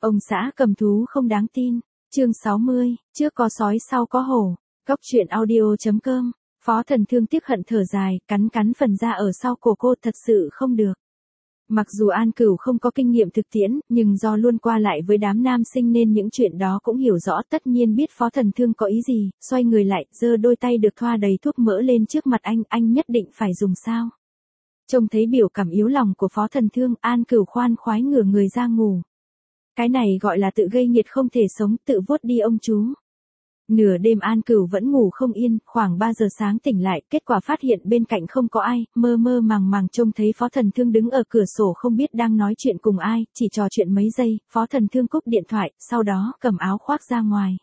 Ông xã cầm thú không đáng tin. Chương 60, trước có sói sau có hổ. Góc truyện audio.com. Phó Thần Thương tiếc hận thở dài, cắn cắn phần da ở sau cổ cô, thật sự không được. Mặc dù An Cửu không có kinh nghiệm thực tiễn, nhưng do luôn qua lại với đám nam sinh nên những chuyện đó cũng hiểu rõ, tất nhiên biết Phó Thần Thương có ý gì, xoay người lại, giơ đôi tay được thoa đầy thuốc mỡ lên trước mặt anh nhất định phải dùng sao. Trông thấy biểu cảm yếu lòng của Phó Thần Thương, An Cửu khoan khoái ngửa người ra ngủ. Cái này gọi là tự gây nghiệt không thể sống, tự vuốt đi ông chú. Nửa đêm An Cửu vẫn ngủ không yên, khoảng 3 giờ sáng tỉnh lại, kết quả phát hiện bên cạnh không có ai, mơ mơ màng màng trông thấy Phó Thần Thương đứng ở cửa sổ không biết đang nói chuyện cùng ai, chỉ trò chuyện mấy giây, Phó Thần Thương cúp điện thoại, sau đó cầm áo khoác ra ngoài.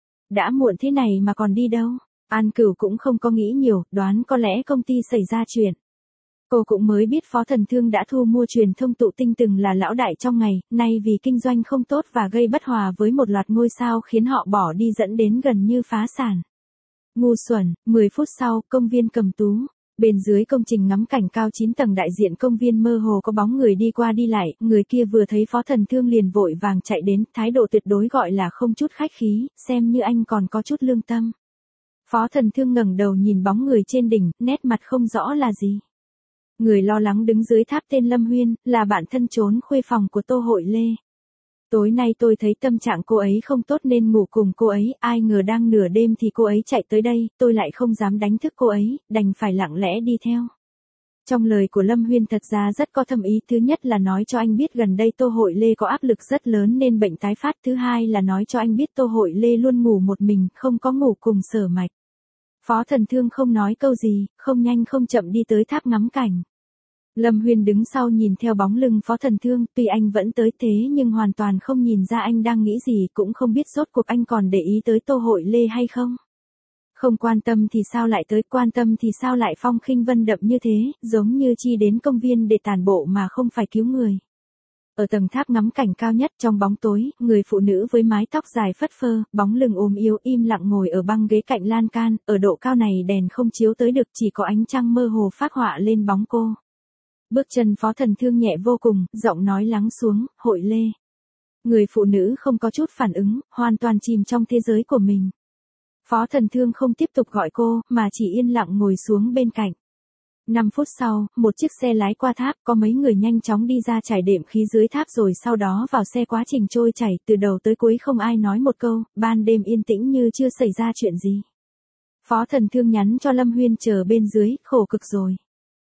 Đã muộn thế này mà còn đi đâu? An Cửu cũng không có nghĩ nhiều, đoán có lẽ công ty xảy ra chuyện. Cô cũng mới biết Phó Thần Thương đã thu mua truyền thông Tụ Tinh từng là lão đại trong ngày, nay vì kinh doanh không tốt và gây bất hòa với một loạt ngôi sao khiến họ bỏ đi dẫn đến gần như phá sản. Ngu xuẩn, 10 phút sau, công viên Cầm Tú. Bên dưới công trình ngắm cảnh cao 9 tầng đại diện công viên mơ hồ có bóng người đi qua đi lại, người kia vừa thấy Phó Thần Thương liền vội vàng chạy đến, thái độ tuyệt đối gọi là không chút khách khí, xem như anh còn có chút lương tâm. Phó Thần Thương ngẩng đầu nhìn bóng người trên đỉnh, nét mặt không rõ là gì. Người lo lắng đứng dưới tháp tên Lâm Huyên, là bạn thân trốn khuê phòng của Tô Hội Lê. Tối nay tôi thấy tâm trạng cô ấy không tốt nên ngủ cùng cô ấy, ai ngờ đang nửa đêm thì cô ấy chạy tới đây, tôi lại không dám đánh thức cô ấy, đành phải lặng lẽ đi theo. Trong lời của Lâm Huyên thật ra rất có thâm ý, thứ nhất là nói cho anh biết gần đây Tô Hội Lê có áp lực rất lớn nên bệnh tái phát, thứ hai là nói cho anh biết Tô Hội Lê luôn ngủ một mình, không có ngủ cùng Sở Mạch. Phó Thần Thương không nói câu gì, không nhanh không chậm đi tới tháp ngắm cảnh. Lâm Huyên đứng sau nhìn theo bóng lưng Phó Thần Thương, tuy anh vẫn tới thế nhưng hoàn toàn không nhìn ra anh đang nghĩ gì, cũng không biết rốt cuộc anh còn để ý tới Tô Hội Lê hay không. Không quan tâm thì sao lại tới, quan tâm thì sao lại phong khinh vân đạm như thế, giống như chi đến công viên để tản bộ mà không phải cứu người. Ở tầng tháp ngắm cảnh cao nhất trong bóng tối, người phụ nữ với mái tóc dài phất phơ, bóng lưng ốm yếu im lặng ngồi ở băng ghế cạnh lan can, ở độ cao này đèn không chiếu tới được, chỉ có ánh trăng mơ hồ phác họa lên bóng cô. Bước chân Phó Thần Thương nhẹ vô cùng, giọng nói lắng xuống, Hội Lê. Người phụ nữ không có chút phản ứng, hoàn toàn chìm trong thế giới của mình. Phó Thần Thương không tiếp tục gọi cô, mà chỉ yên lặng ngồi xuống bên cạnh. 5 phút sau, một chiếc xe lái qua tháp, có mấy người nhanh chóng đi ra trải đệm khí dưới tháp rồi sau đó vào xe, quá trình trôi chảy, từ đầu tới cuối không ai nói một câu, ban đêm yên tĩnh như chưa xảy ra chuyện gì. Phó Thần Thương nhắn cho Lâm Huyên chờ bên dưới, khổ cực rồi.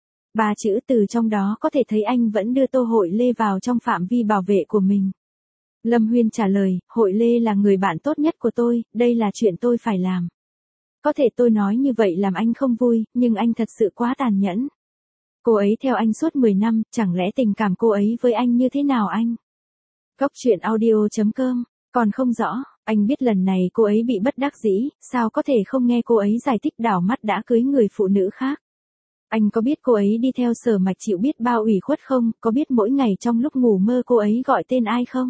3 chữ từ trong đó có thể thấy anh vẫn đưa Tô Hội Lê vào trong phạm vi bảo vệ của mình. Lâm Huyên trả lời, Hội Lê là người bạn tốt nhất của tôi, đây là chuyện tôi phải làm. Có thể tôi nói như vậy làm anh không vui, nhưng anh thật sự quá tàn nhẫn. Cô ấy theo anh suốt 10 năm, chẳng lẽ tình cảm cô ấy với anh như thế nào anh? Góc truyện audio.com, còn không rõ, anh biết lần này cô ấy bị bất đắc dĩ, sao có thể không nghe cô ấy giải thích, đảo mắt đã cưới người phụ nữ khác. Anh có biết cô ấy đi theo Sở Mạch chịu biết bao ủy khuất không, có biết mỗi ngày trong lúc ngủ mơ cô ấy gọi tên ai không?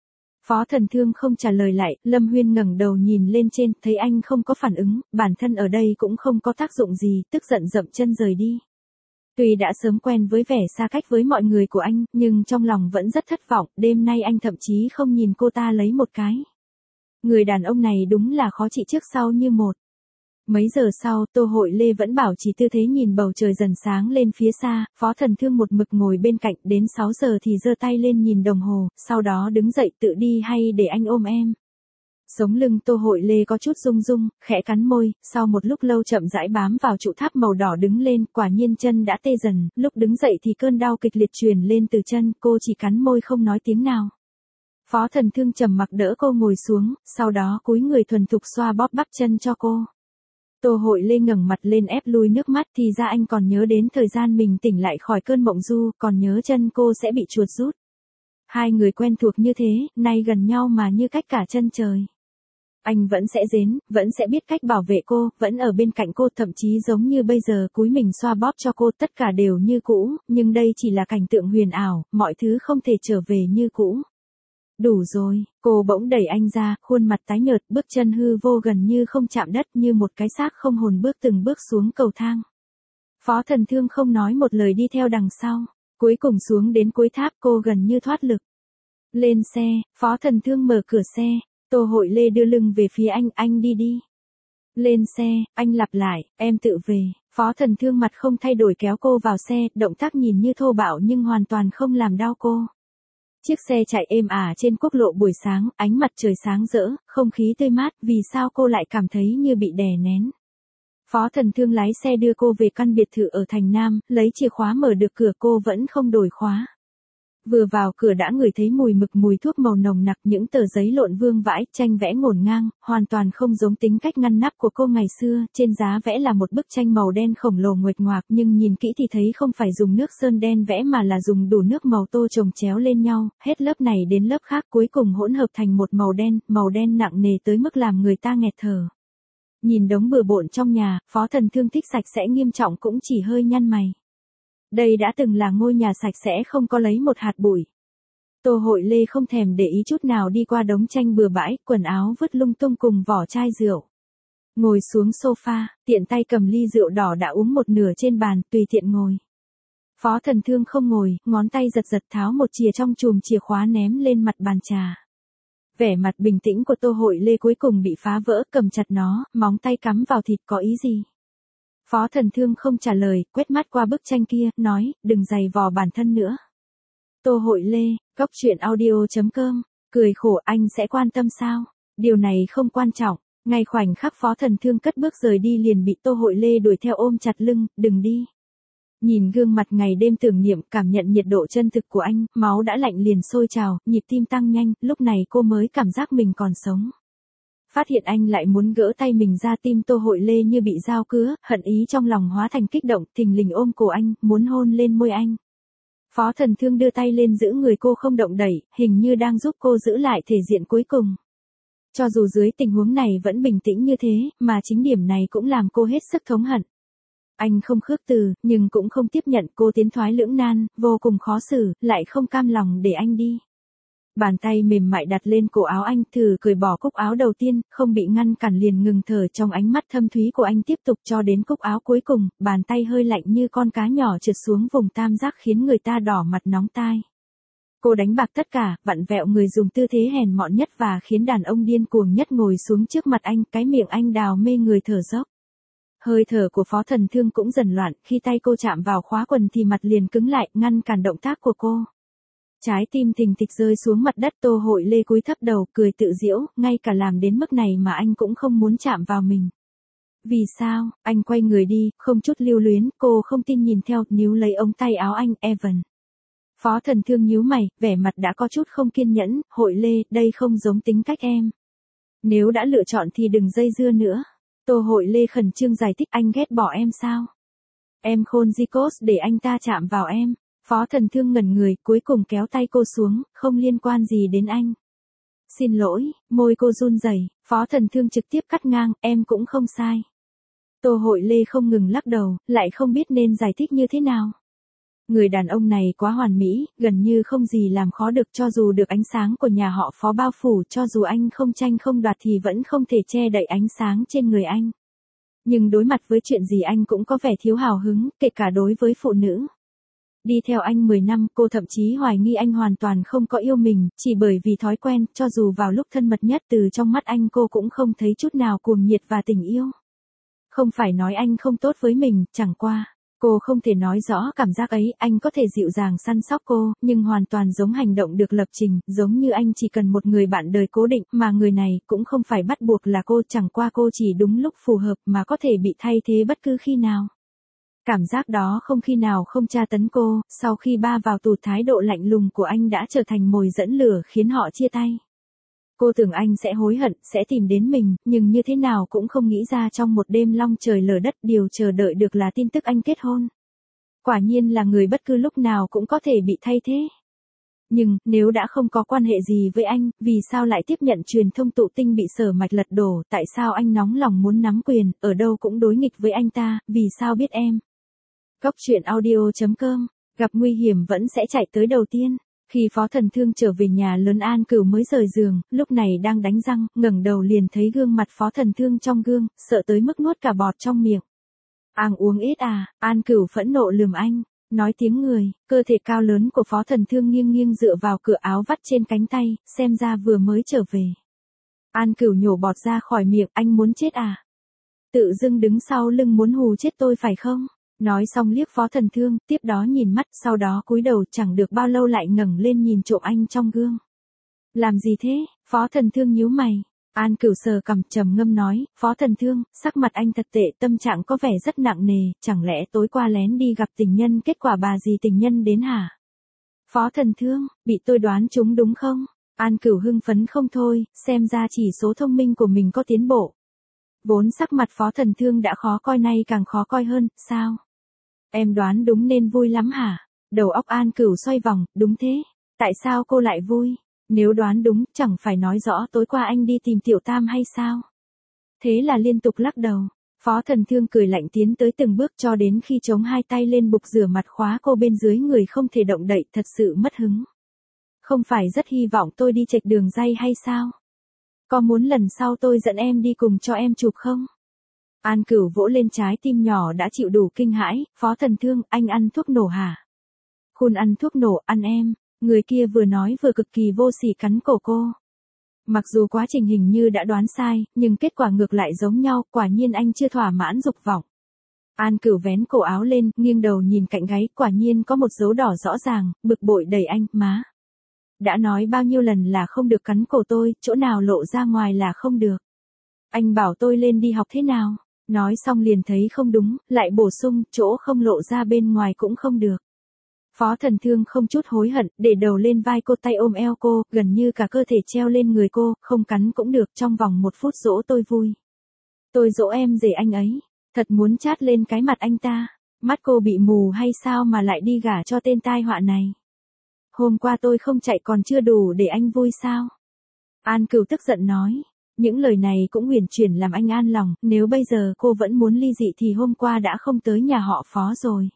Phó Thần Thương không trả lời lại, Lâm Huyên ngẩng đầu nhìn lên trên, thấy anh không có phản ứng, bản thân ở đây cũng không có tác dụng gì, tức giận dậm chân rời đi. Tuy đã sớm quen với vẻ xa cách với mọi người của anh, nhưng trong lòng vẫn rất thất vọng, đêm nay anh thậm chí không nhìn cô ta lấy một cái. Người đàn ông này đúng là khó trị trước sau như một. Mấy giờ sau, Tô Hội Lê vẫn bảo trì tư thế nhìn bầu trời dần sáng lên phía xa, Phó Thần Thương một mực ngồi bên cạnh, đến 6 giờ thì giơ tay lên nhìn đồng hồ, sau đó đứng dậy, tự đi hay để anh ôm em. Sống lưng Tô Hội Lê có chút rung rung, khẽ cắn môi, sau một lúc lâu chậm rãi bám vào trụ tháp màu đỏ đứng lên, quả nhiên chân đã tê dần, lúc đứng dậy thì cơn đau kịch liệt truyền lên từ chân, cô chỉ cắn môi không nói tiếng nào. Phó Thần Thương trầm mặc đỡ cô ngồi xuống, sau đó cúi người thuần thục xoa bóp bắp chân cho cô. Tô Hội Lê ngẩng mặt lên ép lui nước mắt, thì ra anh còn nhớ đến thời gian mình tỉnh lại khỏi cơn mộng du, còn nhớ chân cô sẽ bị chuột rút. Hai người quen thuộc như thế, nay gần nhau mà như cách cả chân trời. Anh vẫn sẽ đến, vẫn sẽ biết cách bảo vệ cô, vẫn ở bên cạnh cô, thậm chí giống như bây giờ cúi mình xoa bóp cho cô, tất cả đều như cũ, nhưng đây chỉ là cảnh tượng huyền ảo, mọi thứ không thể trở về như cũ. Đủ rồi, cô bỗng đẩy anh ra, khuôn mặt tái nhợt, bước chân hư vô gần như không chạm đất, như một cái xác không hồn bước từng bước xuống cầu thang. Phó Thần Thương không nói một lời đi theo đằng sau, cuối cùng xuống đến cuối tháp cô gần như thoát lực. Lên xe, Phó Thần Thương mở cửa xe, Tô Hội Lê đưa lưng về phía anh đi đi. Lên xe, anh lặp lại, em tự về. Phó Thần Thương mặt không thay đổi kéo cô vào xe, động tác nhìn như thô bạo nhưng hoàn toàn không làm đau cô. Chiếc xe chạy êm ả trên quốc lộ buổi sáng, ánh mặt trời sáng rỡ, không khí tươi mát, vì sao cô lại cảm thấy như bị đè nén. Phó Thần Thương lái xe đưa cô về căn biệt thự ở thành Nam, lấy chìa khóa mở được cửa, cô vẫn không đổi khóa. Vừa vào cửa đã ngửi thấy mùi mực, mùi thuốc màu nồng nặc, những tờ giấy lộn vương vãi, tranh vẽ ngổn ngang, hoàn toàn không giống tính cách ngăn nắp của cô ngày xưa. Trên giá vẽ là một bức tranh màu đen khổng lồ nguệch ngoạc, nhưng nhìn kỹ thì thấy không phải dùng nước sơn đen vẽ mà là dùng đủ nước màu tô chồng chéo lên nhau, hết lớp này đến lớp khác cuối cùng hỗn hợp thành một màu đen nặng nề tới mức làm người ta nghẹt thở. Nhìn đống bừa bộn trong nhà, Phó Thần Thương thích sạch sẽ nghiêm trọng cũng chỉ hơi nhăn mày. Đây đã từng là ngôi nhà sạch sẽ không có lấy một hạt bụi. Tô Hội Lê không thèm để ý chút nào đi qua đống tranh bừa bãi, quần áo vứt lung tung cùng vỏ chai rượu. Ngồi xuống sofa, tiện tay cầm ly rượu đỏ đã uống một nửa trên bàn, tùy tiện ngồi. Phó Thần Thương không ngồi, ngón tay giật tháo một chìa trong chùm chìa khóa ném lên mặt bàn trà. Vẻ mặt bình tĩnh của Tô Hội Lê cuối cùng bị phá vỡ, cầm chặt nó, móng tay cắm vào thịt, có ý gì? Phó Thần Thương không trả lời, quét mắt qua bức tranh kia, nói, đừng giày vò bản thân nữa. Tô Hội Lê, goctruyện.audio.com, cười khổ, anh sẽ quan tâm sao? Điều này không quan trọng. Ngay khoảnh khắc Phó Thần Thương cất bước rời đi liền bị Tô Hội Lê đuổi theo ôm chặt lưng, đừng đi. Nhìn gương mặt ngày đêm tưởng niệm, cảm nhận nhiệt độ chân thực của anh, máu đã lạnh liền sôi trào, nhịp tim tăng nhanh, lúc này cô mới cảm giác mình còn sống. Phát hiện anh lại muốn gỡ tay mình ra, tim Tô Hội Lê như bị dao cứa, hận ý trong lòng hóa thành kích động, thình lình ôm cổ anh, muốn hôn lên môi anh. Phó Thần Thương đưa tay lên giữ người cô không động đẩy, hình như đang giúp cô giữ lại thể diện cuối cùng. Cho dù dưới tình huống này vẫn bình tĩnh như thế, mà chính điểm này cũng làm cô hết sức thống hận. Anh không khước từ, nhưng cũng không tiếp nhận, cô tiến thoái lưỡng nan, vô cùng khó xử, lại không cam lòng để anh đi. Bàn tay mềm mại đặt lên cổ áo anh, thử cởi bỏ cúc áo đầu tiên, không bị ngăn cản liền ngừng thở, trong ánh mắt thâm thúy của anh tiếp tục cho đến cúc áo cuối cùng, bàn tay hơi lạnh như con cá nhỏ trượt xuống vùng tam giác khiến người ta đỏ mặt nóng tai. Cô đánh bạc tất cả, vặn vẹo người dùng tư thế hèn mọn nhất và khiến đàn ông điên cuồng nhất ngồi xuống trước mặt anh, cái miệng anh đào mê người thở dốc. Hơi thở của Phó Thần Thương cũng dần loạn, khi tay cô chạm vào khóa quần thì mặt liền cứng lại, ngăn cản động tác của cô. Trái tim thình thịch rơi xuống mặt đất. Tô Hội Lê cúi thấp đầu, cười tự giễu, ngay cả làm đến mức này mà anh cũng không muốn chạm vào mình. Vì sao? Anh quay người đi, không chút lưu luyến, cô không tin nhìn theo, níu lấy ống tay áo anh, Evan. Phó Thần Thương nhíu mày, vẻ mặt đã có chút không kiên nhẫn, Hội Lê, đây không giống tính cách em. Nếu đã lựa chọn thì đừng dây dưa nữa. Tô Hội Lê khẩn trương giải thích, anh ghét bỏ em sao? Em khôn Zikos để anh ta chạm vào em. Phó Thần Thương ngẩn người, cuối cùng kéo tay cô xuống, không liên quan gì đến anh. Xin lỗi, môi cô run rẩy. Phó Thần Thương trực tiếp cắt ngang, em cũng không sai. Tô Hội Lê không ngừng lắc đầu, lại không biết nên giải thích như thế nào. Người đàn ông này quá hoàn mỹ, gần như không gì làm khó được, cho dù được ánh sáng của nhà họ Phó bao phủ, cho dù anh không tranh không đoạt thì vẫn không thể che đậy ánh sáng trên người anh. Nhưng đối mặt với chuyện gì anh cũng có vẻ thiếu hào hứng, kể cả đối với phụ nữ. Đi theo anh 10 năm, cô thậm chí hoài nghi anh hoàn toàn không có yêu mình, chỉ bởi vì thói quen, cho dù vào lúc thân mật nhất từ trong mắt anh cô cũng không thấy chút nào cuồng nhiệt và tình yêu. Không phải nói anh không tốt với mình, chẳng qua. Cô không thể nói rõ cảm giác ấy, anh có thể dịu dàng săn sóc cô, nhưng hoàn toàn giống hành động được lập trình, giống như anh chỉ cần một người bạn đời cố định, mà người này cũng không phải bắt buộc là cô, chẳng qua cô chỉ đúng lúc phù hợp mà có thể bị thay thế bất cứ khi nào. Cảm giác đó không khi nào không tra tấn cô, sau khi ba vào tù thái độ lạnh lùng của anh đã trở thành mồi dẫn lửa khiến họ chia tay. Cô tưởng anh sẽ hối hận, sẽ tìm đến mình, nhưng như thế nào cũng không nghĩ ra trong một đêm long trời lở đất điều chờ đợi được là tin tức anh kết hôn. Quả nhiên là người bất cứ lúc nào cũng có thể bị thay thế. Nhưng, nếu đã không có quan hệ gì với anh, vì sao lại tiếp nhận truyền thông tụ tinh bị Sở Mạch lật đổ, tại sao anh nóng lòng muốn nắm quyền, ở đâu cũng đối nghịch với anh ta, vì sao biết em? Goctruyện.audio.com, gặp nguy hiểm vẫn sẽ chạy tới đầu tiên. Khi Phó Thần Thương trở về nhà lớn An Cửu mới rời giường, lúc này đang đánh răng, ngẩng đầu liền thấy gương mặt Phó Thần Thương trong gương, sợ tới mức nuốt cả bọt trong miệng. Ăn uống ít à? An Cửu phẫn nộ lườm anh. Nói tiếng người, cơ thể cao lớn của Phó Thần Thương nghiêng nghiêng dựa vào cửa áo vắt trên cánh tay, xem ra vừa mới trở về. An Cửu nhổ bọt ra khỏi miệng, anh muốn chết à? Tự dưng đứng sau lưng muốn hù chết tôi phải không? Nói xong liếc Phó Thần Thương, tiếp đó nhìn mắt, sau đó cúi đầu chẳng được bao lâu lại ngẩng lên nhìn trộm anh trong gương. Làm gì thế? Phó Thần Thương nhíu mày. An Cửu sờ cằm trầm ngâm nói, Phó Thần Thương, sắc mặt anh thật tệ, tâm trạng có vẻ rất nặng nề, chẳng lẽ tối qua lén đi gặp tình nhân kết quả bà gì tình nhân đến hả? Phó Thần Thương, bị tôi đoán trúng đúng không? An Cửu hưng phấn không thôi, xem ra chỉ số thông minh của mình có tiến bộ. Vốn sắc mặt Phó Thần Thương đã khó coi nay càng khó coi hơn, sao? Em đoán đúng nên vui lắm hả? Đầu óc An Cửu xoay vòng, đúng thế. Tại sao cô lại vui? Nếu đoán đúng, chẳng phải nói rõ tối qua anh đi tìm Tiểu Tam hay sao? Thế là liên tục lắc đầu. Phó Thần Thương cười lạnh tiến tới từng bước cho đến khi chống hai tay lên bục rửa mặt khóa cô bên dưới người không thể động đậy, thật sự mất hứng. Không phải rất hy vọng tôi đi chệch đường ray hay sao? Có muốn lần sau tôi dẫn em đi cùng cho em chụp không? An Cửu vỗ lên trái tim nhỏ đã chịu đủ kinh hãi, Phó Thần Thương, anh ăn thuốc nổ hả? Khôn ăn thuốc nổ, ăn em. Người kia vừa nói vừa cực kỳ vô sỉ cắn cổ cô. Mặc dù quá trình hình như đã đoán sai, nhưng kết quả ngược lại giống nhau, quả nhiên anh chưa thỏa mãn dục vọng. An Cửu vén cổ áo lên, nghiêng đầu nhìn cạnh gáy, quả nhiên có một dấu đỏ rõ ràng, bực bội đẩy anh, má. Đã nói bao nhiêu lần là không được cắn cổ tôi, chỗ nào lộ ra ngoài là không được. Anh bảo tôi lên đi học thế nào? Nói xong liền thấy không đúng, lại bổ sung, chỗ không lộ ra bên ngoài cũng không được. Phó Thần Thương không chút hối hận, để đầu lên vai cô, tay ôm eo cô, gần như cả cơ thể treo lên người cô, không cắn cũng được, trong vòng 1 phút dỗ tôi vui. Tôi dỗ em rể anh ấy, thật muốn chát lên cái mặt anh ta. Mắt cô bị mù hay sao mà lại đi gả cho tên tai họa này? Hôm qua tôi không chạy còn chưa đủ để anh vui sao? An Cửu tức giận nói. Những lời này cũng huyền chuyển làm anh an lòng, nếu bây giờ cô vẫn muốn ly dị thì hôm qua đã không tới nhà họ Phó rồi.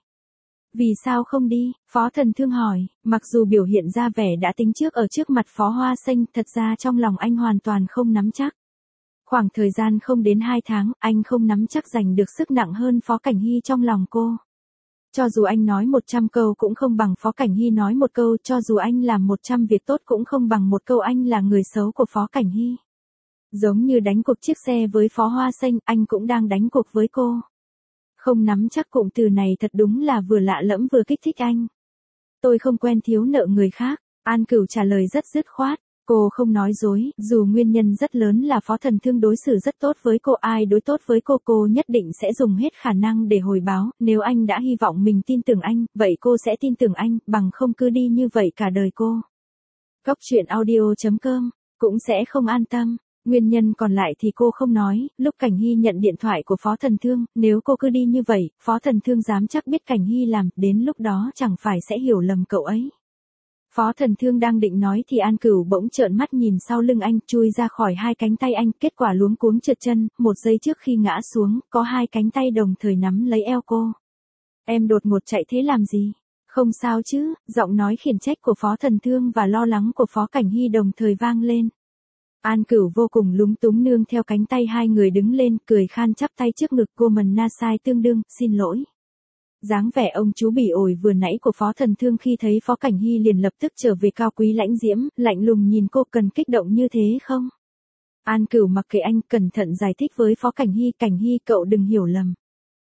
Vì sao không đi? Phó Thần Thương hỏi, mặc dù biểu hiện ra vẻ đã tính trước ở trước mặt Phó Hoa Xanh, thật ra trong lòng anh hoàn toàn không nắm chắc. Khoảng thời gian không đến 2 tháng, anh không nắm chắc giành được sức nặng hơn Phó Cảnh Hy trong lòng cô. Cho dù anh nói 100 câu cũng không bằng Phó Cảnh Hy nói 1 câu, cho dù anh làm 100 việc tốt cũng không bằng 1 câu anh là người xấu của Phó Cảnh Hy. Giống như đánh cuộc chiếc xe với Phó Hoa Xanh, anh cũng đang đánh cuộc với cô. Không nắm chắc cụm từ này thật đúng là vừa lạ lẫm vừa kích thích anh. Tôi không quen thiếu nợ người khác, An Cửu trả lời rất dứt khoát. Cô không nói dối, dù nguyên nhân rất lớn là Phó Thần Thương đối xử rất tốt với cô, ai đối tốt với cô nhất định sẽ dùng hết khả năng để hồi báo, nếu anh đã hy vọng mình tin tưởng anh, vậy cô sẽ tin tưởng anh, bằng không cứ đi như vậy cả đời cô. Góc truyện audio.com, cũng sẽ không an tâm. Nguyên nhân còn lại thì cô không nói, lúc Cảnh Hy nhận điện thoại của Phó Thần Thương, nếu cô cứ đi như vậy, Phó Thần Thương dám chắc biết Cảnh Hy làm, đến lúc đó chẳng phải sẽ hiểu lầm cậu ấy. Phó Thần Thương đang định nói thì An Cửu bỗng trợn mắt nhìn sau lưng anh, chui ra khỏi 2 cánh tay anh, kết quả luống cuống trượt chân, 1 giây trước khi ngã xuống, có 2 cánh tay đồng thời nắm lấy eo cô. Em đột ngột chạy thế làm gì? Không sao chứ? Giọng nói khiển trách của Phó Thần Thương và lo lắng của Phó Cảnh Hy đồng thời vang lên. An Cửu vô cùng lúng túng nương theo cánh tay hai người đứng lên, cười khan chắp tay trước ngực cô mần na sai tương đương, xin lỗi. Dáng vẻ ông chú bỉ ổi vừa nãy của Phó Thần Thương khi thấy Phó Cảnh Hy liền lập tức trở về cao quý lãnh diễm, lạnh lùng nhìn cô, cần kích động như thế không? An Cửu mặc kệ anh, cẩn thận giải thích với Phó Cảnh Hy cậu đừng hiểu lầm.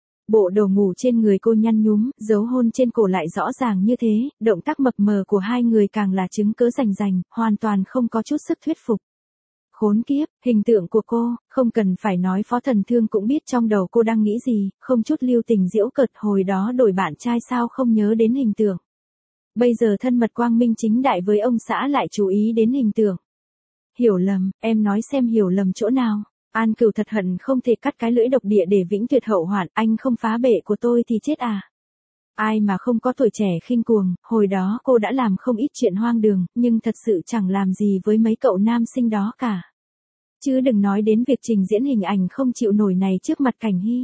Bộ đồ ngủ trên người cô nhăn nhúm, dấu hôn trên cổ lại rõ ràng như thế, động tác mập mờ của hai người càng là chứng cớ rành rành, hoàn toàn không có chút sức thuyết phục. Khốn kiếp, hình tượng của cô, không cần phải nói Phó Thần Thương cũng biết trong đầu cô đang nghĩ gì, không chút lưu tình giễu cợt, hồi đó đổi bạn trai sao không nhớ đến hình tượng. Bây giờ thân mật quang minh chính đại với ông xã lại chú ý đến hình tượng. Hiểu lầm, em nói xem hiểu lầm chỗ nào. An Cửu thật hận không thể cắt cái lưỡi độc địa để vĩnh tuyệt hậu hoạn, anh không phá bệ của tôi thì chết à. Ai mà không có tuổi trẻ khinh cuồng, hồi đó cô đã làm không ít chuyện hoang đường, nhưng thật sự chẳng làm gì với mấy cậu nam sinh đó cả. Chứ đừng nói đến việc trình diễn hình ảnh không chịu nổi này trước mặt Cảnh Hy.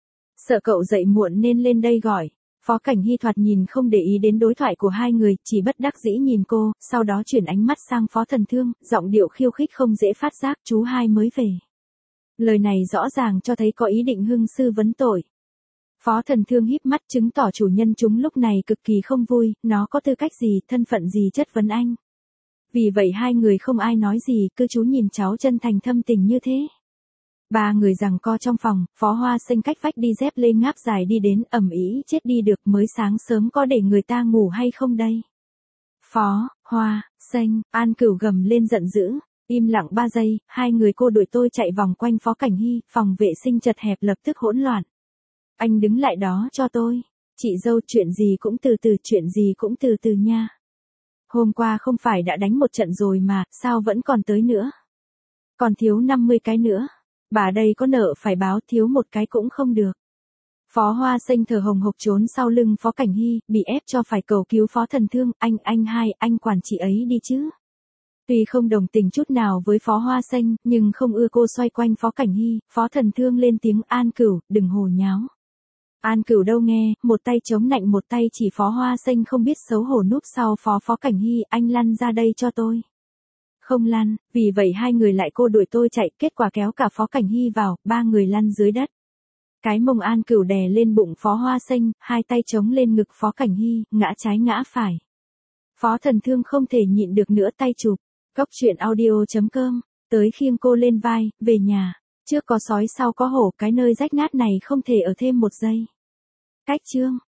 Sợ cậu dậy muộn nên lên đây gọi. Phó Cảnh Hy thoạt nhìn không để ý đến đối thoại của hai người, chỉ bất đắc dĩ nhìn cô, sau đó chuyển ánh mắt sang Phó Thần Thương, giọng điệu khiêu khích không dễ phát giác, chú hai mới về. Lời này rõ ràng cho thấy có ý định hưng sư vấn tội. Phó Thần Thương híp mắt chứng tỏ chủ nhân chúng lúc này cực kỳ không vui, nó có tư cách gì, thân phận gì chất vấn anh. Vì vậy hai người không ai nói gì, cứ chú nhìn cháu chân thành thâm tình như thế. Ba người giằng co trong phòng, Phó Hoa Xanh cách vách đi dép lê ngáp dài đi đến, ầm ĩ chết đi được, mới sáng sớm có để người ta ngủ hay không đây? Phó Hoa Xanh, An Cửu gầm lên giận dữ, im lặng 3 giây, hai người cô đuổi tôi chạy vòng quanh Phó Cảnh Hy, phòng vệ sinh chật hẹp lập tức hỗn loạn. Anh đứng lại đó cho tôi. Chị dâu, chuyện gì cũng từ từ, chuyện gì cũng từ từ nha. Hôm qua không phải đã đánh một trận rồi mà, sao vẫn còn tới nữa? Còn thiếu 50 cái nữa. Bà đây có nợ phải báo, thiếu một cái cũng không được. Phó Hoa Xanh thở hồng hộc trốn sau lưng Phó Cảnh Hy, bị ép cho phải cầu cứu Phó Thần Thương, anh quản chị ấy đi chứ. Tuy không đồng tình chút nào với Phó Hoa Xanh, nhưng không ưa cô xoay quanh Phó Cảnh Hy, Phó Thần Thương lên tiếng, An Cửu, đừng hồ nháo. An Cửu đâu nghe, một tay chống nạnh một tay chỉ Phó Hoa Xanh không biết xấu hổ núp sau Phó Cảnh Hy, anh lăn ra đây cho tôi. Không lăn, vì vậy hai người lại cô đuổi tôi chạy, kết quả kéo cả Phó Cảnh Hy vào, ba người lăn dưới đất. Cái mông An Cửu đè lên bụng Phó Hoa Xanh, hai tay chống lên ngực Phó Cảnh Hy, ngã trái ngã phải. Phó Thần Thương không thể nhịn được nữa tay chụp. Góc truyện audio.com, tới khiêng cô lên vai, về nhà. Trước có sói sau có hổ, cái nơi rách nát này không thể ở thêm một giây. Cách chương.